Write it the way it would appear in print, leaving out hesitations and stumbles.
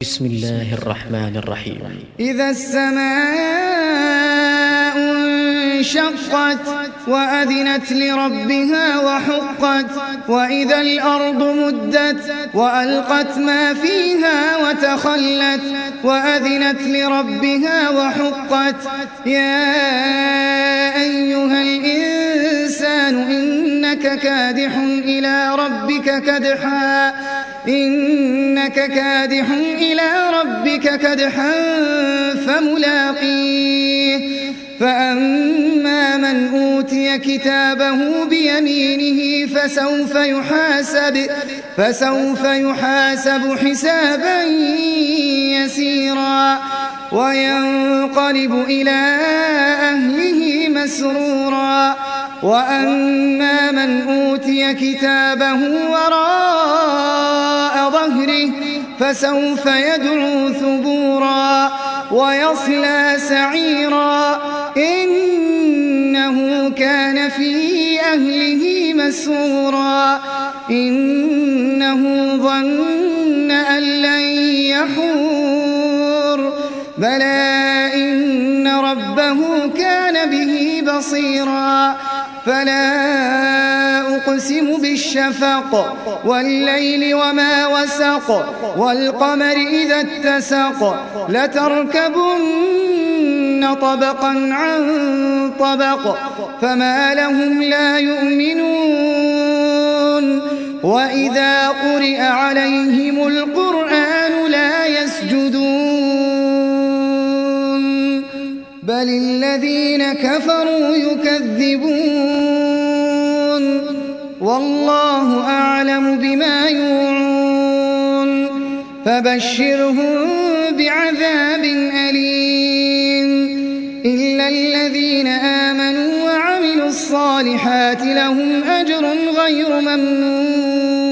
بسم الله الرحمن الرحيم. إذا السماء انشقت وأذنت لربها وحقت وإذا الأرض مدت وألقت ما فيها وتخلت وأذنت لربها وحقت يا أيها الإنسان إنك كادح إلى ربك كدحا فملاقيه فأما من أوتي كتابه بيمينه فسوف يحاسب حسابا يسيرا وينقلب إلى أهله مسرورا وأما من أوتي كتابه وراء ظهره فسوف يدعو ثبورا ويصلى سعيرا إنه كان في أهله مسرورا إنه ظن أن لن يحور بلى إن ربه كان به بصيرا فلا أقسم بالشفق والليل وما وسق والقمر إذا اتسق لتركبن طبقا عن طبق فما لهم لا يؤمنون وإذا قرئ عليهم القرآن لا يسجدون بل الذين كفروا يكذبون والله أعلم بما يوعون فبشرهم بعذاب أليم إلا الذين آمنوا وعملوا الصالحات لهم أجر غير ممنون